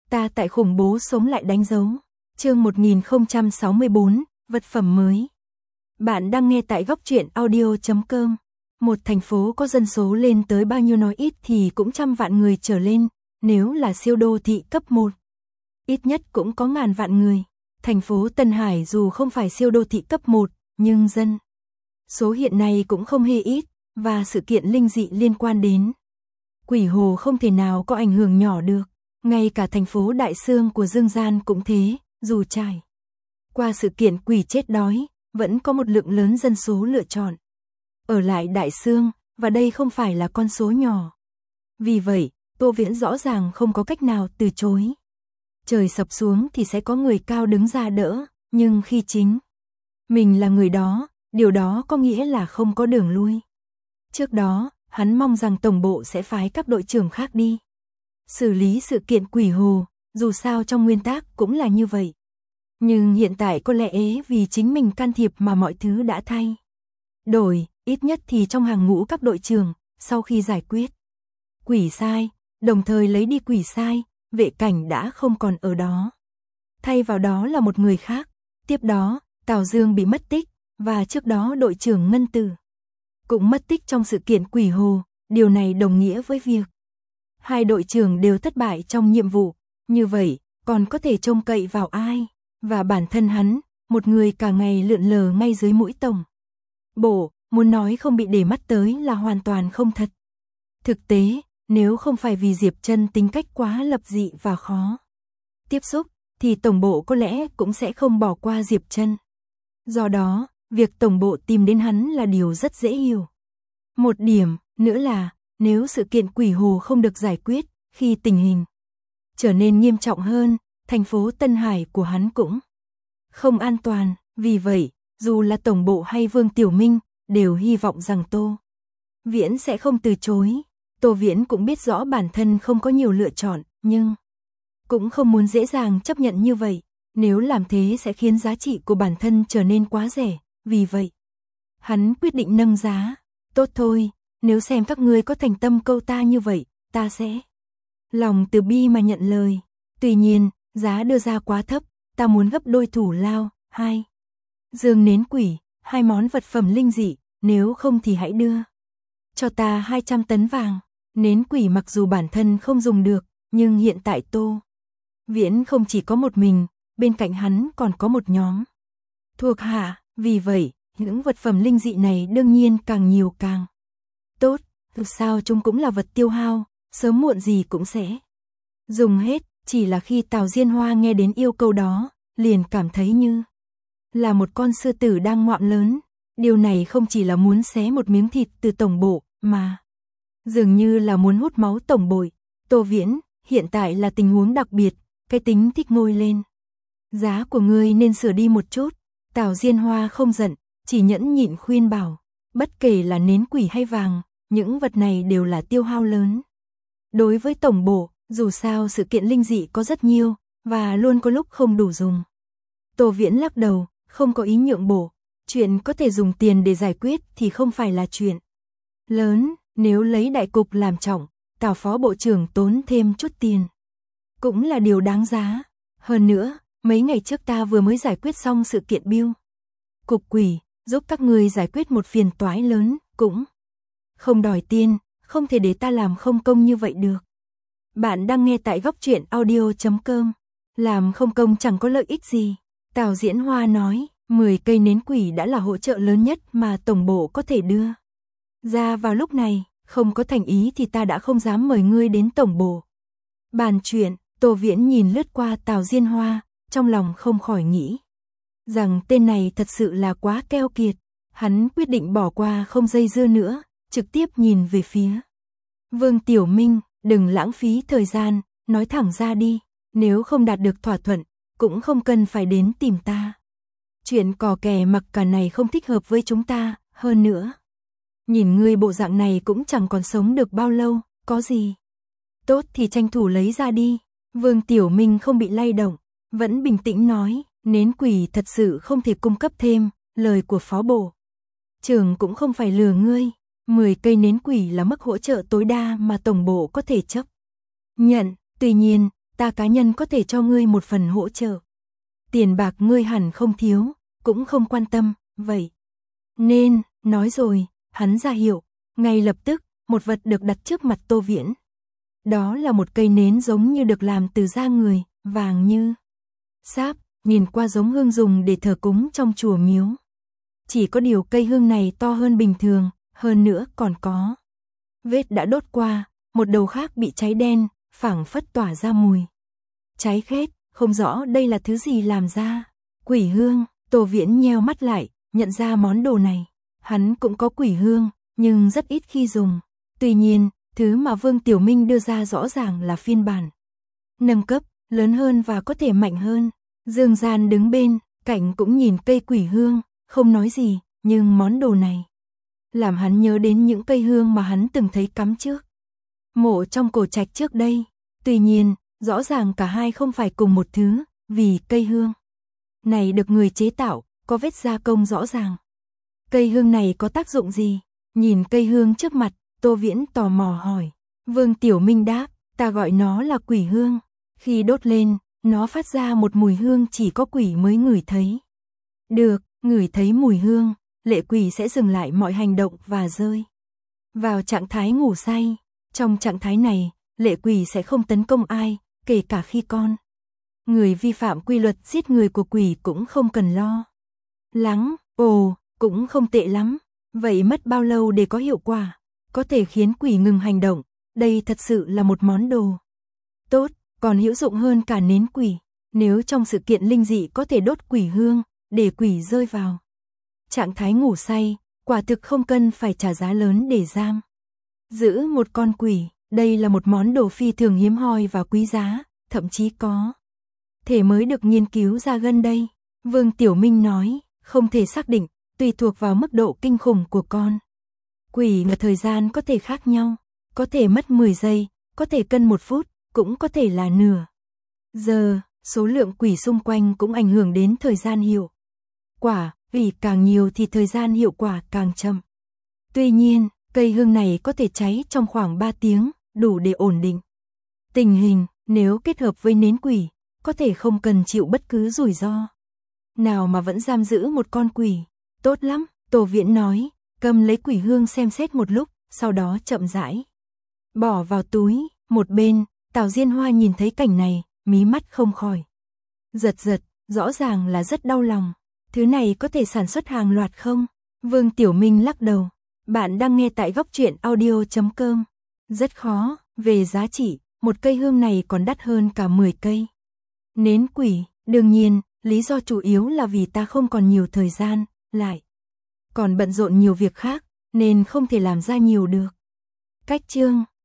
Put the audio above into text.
Ta tại khủng bố sống lại đánh dấu. Chương 1064, vật phẩm mới. Bạn đang nghe tại góc truyện audio.com. Một thành phố có dân số lên tới bao nhiêu, nói ít thì cũng trăm vạn người trở lên, nếu là siêu đô thị cấp 1. Ít nhất cũng có ngàn vạn người. Thành phố Tân Hải dù không phải siêu đô thị cấp 1, nhưng dân số hiện nay cũng không hề ít, và sự kiện linh dị liên quan đến Quỷ Hồ không thể nào có ảnh hưởng nhỏ được. Ngay cả thành phố Đại Xương của Dương Gian cũng thế, dù trải qua sự kiện quỷ chết đói, vẫn có một lượng lớn dân số lựa chọn ở lại Đại Xương, và đây không phải là con số nhỏ. Vì vậy, Tô Viễn rõ ràng không có cách nào từ chối. Trời sập xuống thì sẽ có người cao đứng ra đỡ, nhưng khi chính mình là người đó, điều đó có nghĩa là không có đường lui. Trước đó, hắn mong rằng tổng bộ sẽ phái các đội trưởng khác đi xử lý sự kiện Quỷ Hồ, dù sao trong nguyên tắc cũng là như vậy. Nhưng hiện tại có lẽ vì chính mình can thiệp mà mọi thứ đã thay đổi, ít nhất thì trong hàng ngũ các đội trưởng, sau khi giải quyết quỷ sai, đồng thời lấy đi quỷ sai, Vệ Cảnh đã không còn ở đó. Thay vào đó là một người khác. Tiếp đó, Tào Dương bị mất tích, và trước đó đội trưởng Ngân Tử cũng mất tích trong sự kiện Quỷ Hồ. Điều này đồng nghĩa với việc hai đội trưởng đều thất bại trong nhiệm vụ. Như vậy, còn có thể trông cậy vào ai? Và bản thân hắn, một người cả ngày lượn lờ ngay dưới mũi tổng bộ, muốn nói không bị để mắt tới là hoàn toàn không thật. Thực tế, nếu không phải vì Diệp Trân tính cách quá lập dị và khó tiếp xúc, thì tổng bộ có lẽ cũng sẽ không bỏ qua Diệp Trân. Do đó, việc tổng bộ tìm đến hắn là điều rất dễ hiểu. Một điểm nữa là, nếu sự kiện Quỷ Hồ không được giải quyết, khi tình hình trở nên nghiêm trọng hơn, thành phố Tân Hải của hắn cũng không an toàn. Vì vậy, dù là tổng bộ hay Vương Tiểu Minh, đều hy vọng rằng Tô Viễn sẽ không từ chối. Tô Viễn cũng biết rõ bản thân không có nhiều lựa chọn, nhưng cũng không muốn dễ dàng chấp nhận như vậy. Nếu làm thế sẽ khiến giá trị của bản thân trở nên quá rẻ. Vì vậy, hắn quyết định nâng giá. Tốt thôi, nếu xem các ngươi có thành tâm câu ta như vậy, ta sẽ lòng từ bi mà nhận lời. Tuy nhiên, giá đưa ra quá thấp, ta muốn gấp đôi thủ lao. 2. Dương nến quỷ, 2 món vật phẩm linh dị, nếu không thì hãy đưa cho ta 200 tấn vàng. Nến quỷ mặc dù bản thân không dùng được, nhưng hiện tại Tô Viễn không chỉ có một mình, bên cạnh hắn còn có một nhóm thuộc hạ. Vì vậy, những vật phẩm linh dị này đương nhiên càng nhiều càng tốt. Thực sao chúng cũng là vật tiêu hao, sớm muộn gì cũng sẽ dùng hết. Chỉ là khi Tào Diên Hoa nghe đến yêu cầu đó, liền cảm thấy như là một con sư tử đang ngoạm lớn. Điều này không chỉ là muốn xé một miếng thịt từ tổng bộ, mà dường như là muốn hút máu tổng bộ. Tô Viễn, hiện tại là tình huống đặc biệt, cái tính thích ngôi lên giá của ngươi nên sửa đi một chút. Tào Diên Hoa không giận, chỉ nhẫn nhịn khuyên bảo, bất kể là nến quỷ hay vàng, những vật này đều là tiêu hao lớn đối với tổng bộ. Dù sao sự kiện linh dị có rất nhiều, và luôn có lúc không đủ dùng. Tô Viễn lắc đầu, không có ý nhượng bộ. Chuyện có thể dùng tiền để giải quyết thì không phải là chuyện lớn. Nếu lấy đại cục làm trọng, Tào phó bộ trưởng tốn thêm chút tiền cũng là điều đáng giá. Hơn nữa, mấy ngày trước ta vừa mới giải quyết xong sự kiện biêu cục quỷ, giúp các ngươi giải quyết một phiền toái lớn, cũng không đòi tiền, không thể để ta làm không công như vậy được. Bạn đang nghe tại góc truyện audio.com. Làm không công chẳng có lợi ích gì. Tào Diễn Hoa nói, 10 cây nến quỷ đã là hỗ trợ lớn nhất mà tổng bộ có thể đưa ra vào lúc này. Không có thành ý thì ta đã không dám mời ngươi đến tổng bộ bàn chuyện. Tô Viễn nhìn lướt qua Tào Diên Hoa, trong lòng không khỏi nghĩ rằng tên này thật sự là quá keo kiệt. Hắn quyết định bỏ qua không dây dưa nữa, trực tiếp nhìn về phía Vương Tiểu Minh. Đừng lãng phí thời gian, nói thẳng ra đi. Nếu không đạt được thỏa thuận, cũng không cần phải đến tìm ta. Chuyện cò kè mặc cả này không thích hợp với chúng ta. Hơn nữa, nhìn ngươi bộ dạng này cũng chẳng còn sống được bao lâu. Có gì tốt thì tranh thủ lấy ra đi. Vương Tiểu Minh không bị lay động, vẫn bình tĩnh nói, nến quỷ thật sự không thể cung cấp thêm. Lời của phó bộ trưởng cũng không phải lừa ngươi. 10 cây nến quỷ là mức hỗ trợ tối đa mà tổng bộ có thể chấp nhận. Tuy nhiên, ta cá nhân có thể cho ngươi một phần hỗ trợ. Tiền bạc ngươi hẳn không thiếu, cũng không quan tâm, vậy. Nên, nói rồi, hắn ra hiệu, ngay lập tức, một vật được đặt trước mặt Tô Viễn. Đó là một cây nến giống như được làm từ da người, vàng như sáp, nhìn qua giống hương dùng để thờ cúng trong chùa miếu. Chỉ có điều cây hương này to hơn bình thường, hơn nữa còn có vết đã đốt qua, một đầu khác bị cháy đen, phảng phất tỏa ra mùi cháy khét, không rõ đây là thứ gì làm ra. Quỷ hương, Tô Viễn nheo mắt lại, nhận ra món đồ này. Hắn cũng có quỷ hương, nhưng rất ít khi dùng. Tuy nhiên, thứ mà Vương Tiểu Minh đưa ra rõ ràng là phiên bản nâng cấp, lớn hơn và có thể mạnh hơn. Dương Gian đứng bên cạnh cũng nhìn cây quỷ hương, không nói gì, nhưng món đồ này làm hắn nhớ đến những cây hương mà hắn từng thấy cắm trước mộ trong cổ trạch trước đây. Tuy nhiên, rõ ràng cả hai không phải cùng một thứ, vì cây hương này được người chế tạo, có vết gia công rõ ràng. Cây hương này có tác dụng gì? Nhìn cây hương trước mặt, Tô Viễn tò mò hỏi. Vương Tiểu Minh đáp, ta gọi nó là quỷ hương. Khi đốt lên, nó phát ra một mùi hương chỉ có quỷ mới ngửi thấy. Được, ngửi thấy mùi hương, lệ quỷ sẽ dừng lại mọi hành động và rơi vào trạng thái ngủ say. Trong trạng thái này, lệ quỷ sẽ không tấn công ai, kể cả khi người vi phạm quy luật giết người của quỷ cũng không cần lo lắng. Ồ, cũng không tệ lắm. Vậy mất bao lâu để có hiệu quả? Có thể khiến quỷ ngừng hành động. Đây thật sự là một món đồ tốt, còn hữu dụng hơn cả nến quỷ. Nếu trong sự kiện linh dị có thể đốt quỷ hương, để quỷ rơi vào trạng thái ngủ say, quả thực không cần phải trả giá lớn để giam giữ một con quỷ. Đây là một món đồ phi thường hiếm hoi và quý giá, thậm chí có thể mới được nghiên cứu ra gần đây. Vương Tiểu Minh nói, không thể xác định, tùy thuộc vào mức độ kinh khủng của con quỷ mà thời gian có thể khác nhau, có thể mất 10 giây, có thể cần 1 phút, cũng có thể là nửa giờ. Số lượng quỷ xung quanh cũng ảnh hưởng đến thời gian hiệu quả, vì càng nhiều thì thời gian hiệu quả càng chậm. Tuy nhiên, cây hương này có thể cháy trong khoảng 3 tiếng, đủ để ổn định tình hình. Nếu kết hợp với nến quỷ, có thể không cần chịu bất cứ rủi ro nào mà vẫn giam giữ một con quỷ. Tốt lắm, Tô Viễn nói, cầm lấy quỷ hương xem xét một lúc, sau đó chậm rãi bỏ vào túi. Một bên, Tào Diên Hoa nhìn thấy cảnh này, mí mắt không khỏi giật giật, rõ ràng là rất đau lòng. Thứ này có thể sản xuất hàng loạt không? Vương Tiểu Minh lắc đầu. Bạn đang nghe tại góc truyện audio.com. Rất khó, về giá trị, một cây hương này còn đắt hơn cả 10 cây nến quỷ. Đương nhiên, lý do chủ yếu là vì ta không còn nhiều thời gian, lại còn bận rộn nhiều việc khác, nên không thể làm ra nhiều được. Cách chương